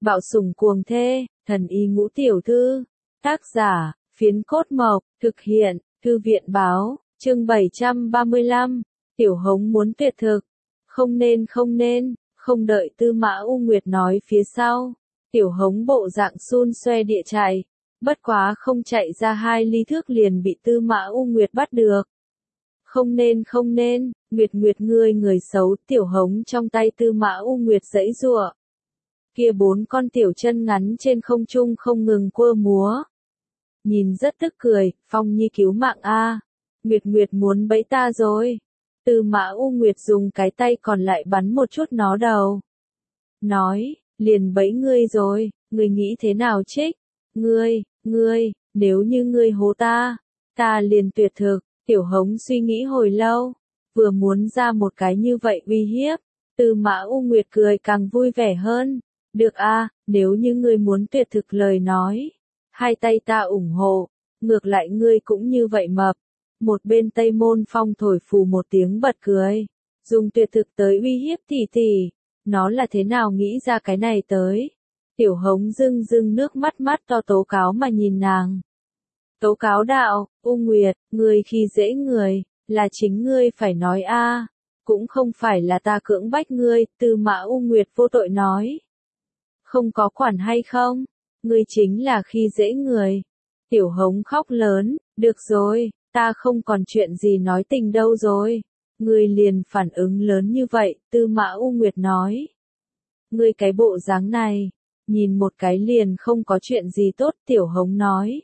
Bạo sủng cuồng thê, thần y ngũ tiểu thư. Tác giả, Phiến Cốt Mộc, thực hiện, Thư viện báo, chương 735. Tiểu Hống muốn tuyệt thực. Không nên, không đợi Tư Mã U Nguyệt nói phía sau. Tiểu Hống bộ dạng xun xoe địa chạy. Bất quá không chạy ra 2 ly thước liền bị Tư Mã U Nguyệt bắt được. Không nên, Nguyệt người xấu. Tiểu Hống trong tay Tư Mã U Nguyệt giãy giụa. Kia 4 con tiểu chân ngắn trên không trung không ngừng quơ múa. Nhìn rất tức cười, Phong Nhi cứu mạng a. Nguyệt muốn bẫy ta rồi. Tư Mã U Nguyệt dùng cái tay còn lại bắn một chút nó đầu. Nói, liền bẫy ngươi rồi, ngươi nghĩ thế nào Trích? Ngươi, nếu như ngươi hố ta liền tuyệt thực. Tiểu Hống suy nghĩ hồi lâu, vừa muốn ra một cái như vậy uy hiếp. Tư Mã U Nguyệt cười càng vui vẻ hơn. Được a, nếu như ngươi muốn tuyệt thực lời nói. 2 tay ta ủng hộ, ngược lại ngươi cũng như vậy mập. Một bên Tây Môn Phong thổi phù một tiếng bật cười. Dùng tuyệt thực tới uy hiếp tỷ, nó là thế nào nghĩ ra cái này tới. Tiểu Hống rưng nước mắt to tố cáo mà nhìn nàng. Tố cáo đạo, U Nguyệt, ngươi khi dễ người, là chính ngươi phải nói a, cũng không phải là ta cưỡng bách ngươi. Tư Mã U Nguyệt vô tội nói. Không có quản hay không? Ngươi chính là khi dễ người. Tiểu Hống khóc lớn, được rồi, ta không còn chuyện gì nói tình đâu rồi. Ngươi liền phản ứng lớn như vậy, Tư Mã U Nguyệt nói. Ngươi cái bộ dáng này, nhìn một cái liền không có chuyện gì tốt. Tiểu Hống nói.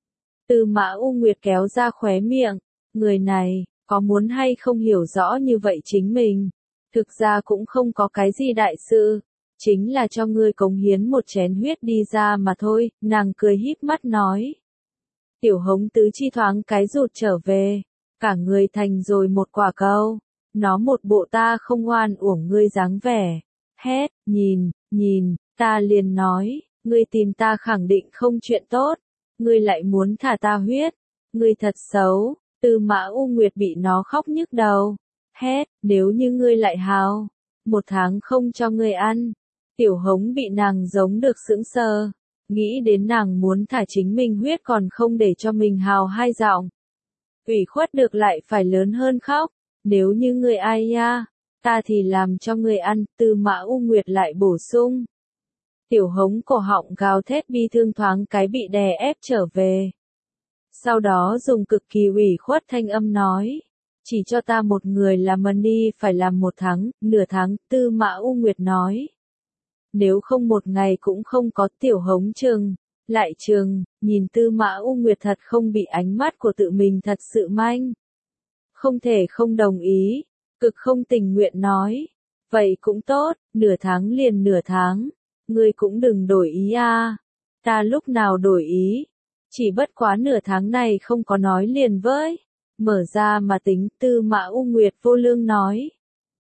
Tư Mã U Nguyệt kéo ra khóe miệng, người này, có muốn hay không hiểu rõ như vậy chính mình. Thực ra cũng không có cái gì đại sự. Chính là cho ngươi cống hiến một chén huyết đi ra mà thôi, nàng cười híp mắt nói. Tiểu Hống tứ chi thoáng cái rụt trở về, cả người thành rồi một quả cầu. Nó một bộ ta không oan uổng ngươi dáng vẻ. Hét, nhìn, ta liền nói, ngươi tìm ta khẳng định không chuyện tốt. Ngươi lại muốn thả ta huyết. Ngươi thật xấu. Tư Mã U Nguyệt bị nó khóc nhức đầu. Hét, nếu như ngươi lại hào, 1 tháng không cho ngươi ăn. Tiểu Hống bị nàng giống được sững sờ, nghĩ đến nàng muốn thả chính mình huyết còn không để cho mình hào 2 giọng. Ủy khuất được lại phải lớn hơn khóc, nếu như ngươi ai nha, ta thì làm cho ngươi ăn. Tư Mã U Nguyệt lại bổ sung. Tiểu Hống cổ họng gào thét bi thương thoáng cái bị đè ép trở về. Sau đó dùng cực kỳ ủy khuất thanh âm nói. Chỉ cho ta một người làm money phải làm 1 tháng, nửa tháng. Tư Mã U Nguyệt nói. Nếu không 1 ngày cũng không có. Tiểu Hống lại nhìn Tư Mã U Nguyệt thật không bị ánh mắt của tự mình thật sự manh. Không thể không đồng ý, cực không tình nguyện nói. Vậy cũng tốt, nửa tháng liền nửa tháng, ngươi cũng đừng đổi ý a. Ta lúc nào đổi ý, chỉ bất quá nửa tháng này không có nói liền với. Mở ra mà tính. Tư Mã U Nguyệt vô lương nói.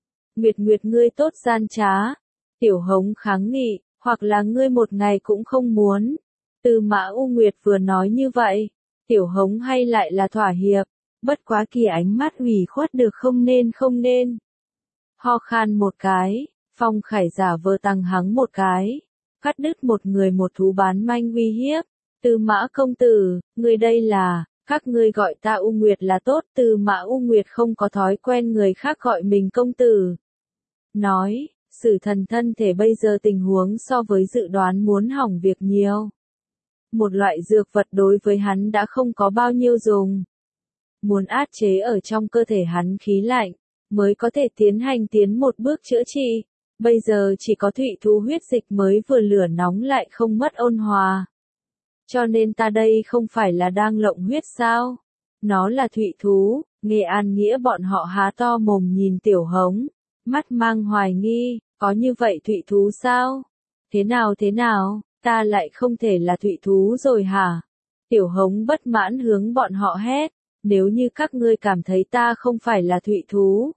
Nguyệt ngươi tốt gian trá. Tiểu Hống kháng nghị, hoặc là ngươi 1 ngày cũng không muốn. Tư Mã U Nguyệt vừa nói như vậy, Tiểu Hống hay lại là thỏa hiệp, bất quá kỳ ánh mắt ủy khuất được không nên. Ho khan một cái, Phong Khải giả vờ tăng hắng một cái, cắt đứt một người một thú bán manh uy hiếp. Tư Mã công tử, ngươi đây là, các ngươi gọi ta U Nguyệt là tốt. Tư Mã U Nguyệt không có thói quen người khác gọi mình công tử. Nói. Sử thần thân thể bây giờ tình huống so với dự đoán muốn hỏng việc nhiều. Một loại dược vật đối với hắn đã không có bao nhiêu dùng. Muốn áp chế ở trong cơ thể hắn khí lạnh, mới có thể tiến một bước chữa trị. Bây giờ chỉ có thụy thú huyết dịch mới vừa lửa nóng lại không mất ôn hòa. Cho nên ta đây không phải là đang lộng huyết sao? Nó là thụy thú. Nghe An Nghĩa bọn họ há to mồm nhìn Tiểu Hống, mắt mang hoài nghi. Có như vậy thụy thú sao? Thế nào, ta lại không thể là thụy thú rồi hả? Tiểu Hống bất mãn hướng bọn họ hét. Nếu như các ngươi cảm thấy ta không phải là thụy thú,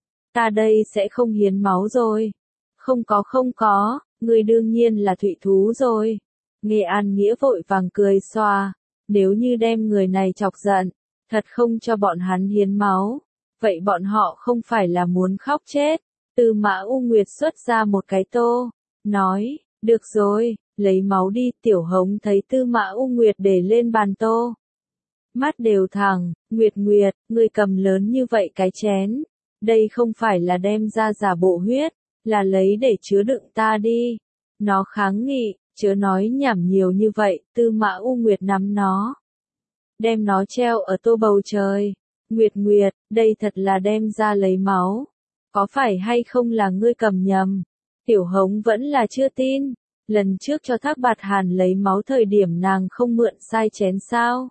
ta đây sẽ không hiến máu rồi. Không có, ngươi đương nhiên là thụy thú rồi. Nghe An Nghĩa vội vàng cười xoa. Nếu như đem người này chọc giận, thật không cho bọn hắn hiến máu, vậy bọn họ không phải là muốn khóc chết. Tư Mã U Nguyệt xuất ra một cái tô, nói, Được rồi, lấy máu đi. Tiểu Hống thấy Tư Mã U Nguyệt để lên bàn tô. Mắt đều thẳng, Nguyệt Nguyệt, ngươi cầm lớn như vậy cái chén. Đây không phải là đem ra giả bộ huyết, là lấy để chứa đựng ta đi. Nó kháng nghị, chớ nói nhảm nhiều như vậy. Tư Mã U Nguyệt nắm nó, đem nó treo ở tô bầu trời. Nguyệt Nguyệt, đây thật là đem ra lấy máu. Có phải hay không là ngươi cầm nhầm? Tiểu Hống vẫn là chưa tin. Lần trước cho Thác Bạt Hàn lấy máu thời điểm nàng không mượn sai chén sao?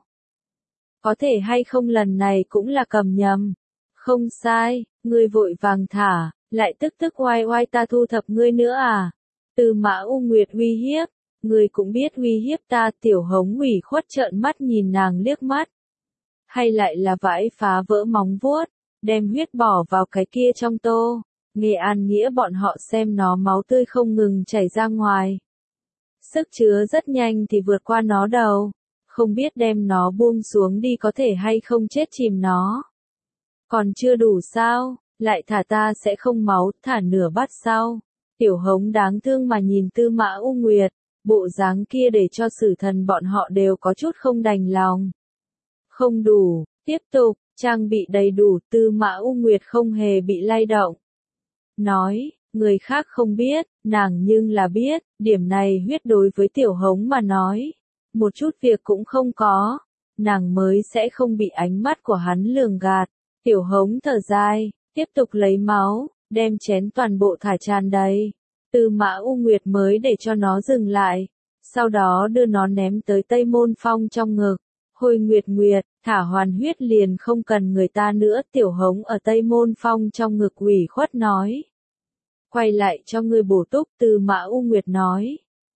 Có thể hay không lần này cũng là cầm nhầm? Không sai, ngươi vội vàng thả, lại tức tức oai oai ta thu thập ngươi nữa à? Tư Mã U Nguyệt uy hiếp, ngươi cũng biết uy hiếp ta. Tiểu Hống ủy khuất trợn mắt nhìn nàng liếc mắt. Hay lại là vãi phá vỡ móng vuốt, đem huyết bỏ vào cái kia trong tô. Nghe An Nghĩa bọn họ xem nó máu tươi không ngừng chảy ra ngoài. Sức chứa rất nhanh thì vượt qua nó đầu. Không biết đem nó buông xuống đi có thể hay không chết chìm nó. Còn chưa đủ sao, lại thả ta sẽ không máu, thả nửa bát sau. Tiểu Hống đáng thương mà nhìn Tư Mã U Nguyệt, bộ dáng kia để cho Sử Thần bọn họ đều có chút không đành lòng. Không đủ, tiếp tục, trang bị đầy đủ. Tư Mã U Nguyệt không hề bị lay động. Nói, người khác không biết, nàng nhưng là biết, điểm này huyết đối với Tiểu Hống mà nói. Một chút việc cũng không có, nàng mới sẽ không bị ánh mắt của hắn lường gạt. Tiểu Hống thở dài, tiếp tục lấy máu, đem chén toàn bộ thả tràn đầy. Tư Mã U Nguyệt mới để cho nó dừng lại, sau đó đưa nó ném tới Tây Môn Phong trong ngực. Hồi Nguyệt Nguyệt, thả hoàn huyết liền không cần người ta nữa. Tiểu Hống ở Tây Môn Phong trong ngực ủy khuất nói. Quay lại cho ngươi bổ túc. Tư Mã U Nguyệt nói.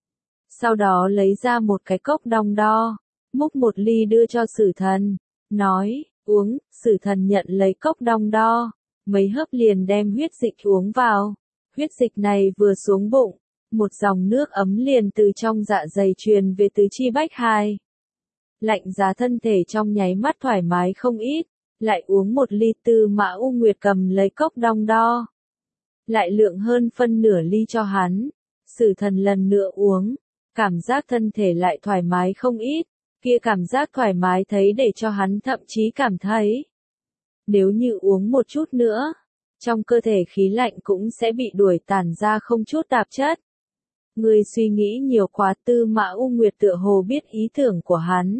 Sau đó lấy ra một cái cốc đong đo, múc một ly đưa cho Sử Thần, nói, uống. Sử Thần nhận lấy cốc đong đo, mấy hớp liền đem huyết dịch uống vào. Huyết dịch này vừa xuống bụng, một dòng nước ấm liền từ trong dạ dày truyền về tứ chi bách hai. Lạnh giá thân thể trong nháy mắt thoải mái không ít, lại uống một ly. Tư Mã U Nguyệt cầm lấy cốc đong đo, lại lượng hơn phân nửa ly cho hắn. Sử Thần lần nữa uống, cảm giác thân thể lại thoải mái không ít, kia cảm giác thoải mái thấy để cho hắn thậm chí cảm thấy, nếu như uống một chút nữa, trong cơ thể khí lạnh cũng sẽ bị đuổi tản ra không chút tạp chất. Ngươi suy nghĩ nhiều quá. Tư Mã U Nguyệt tựa hồ biết ý tưởng của hắn.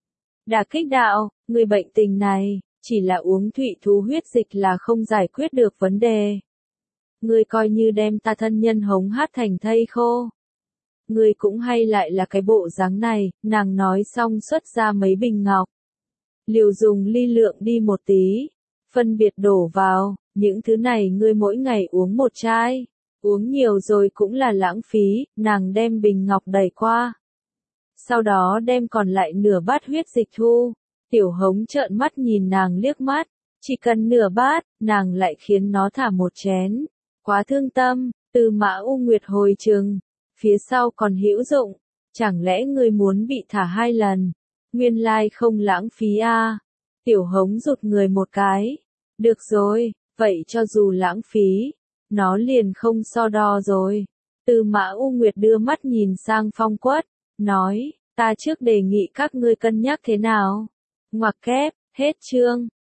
Đả kích đạo, người bệnh tình này, chỉ là uống thụy thú huyết dịch là không giải quyết được vấn đề. Ngươi coi như đem ta thân nhân hống hát thành thây khô. Ngươi cũng hay lại là cái bộ dáng này. Nàng nói xong xuất ra mấy bình ngọc. Liều dùng ly lượng đi một tí, phân biệt đổ vào. Những thứ này ngươi mỗi ngày uống một chai. Uống nhiều rồi cũng là lãng phí. Nàng đem bình ngọc đẩy qua. Sau đó đem còn lại nửa bát huyết dịch thu. Tiểu Hống trợn mắt nhìn nàng liếc mắt. Chỉ cần nửa bát, nàng lại khiến nó thả một chén. Quá thương tâm. Tư Mã U Nguyệt hồi chừng, phía sau còn hữu dụng. Chẳng lẽ ngươi muốn bị thả 2 lần? Nguyên lai không lãng phí à? Tiểu Hống rụt người một cái. Được rồi, vậy cho dù lãng phí, nó liền không so đo rồi. Tư Mã U Nguyệt đưa mắt nhìn sang Phong Quất, nói, ta trước đề nghị các ngươi cân nhắc thế nào? Ngoặc kép, hết chương.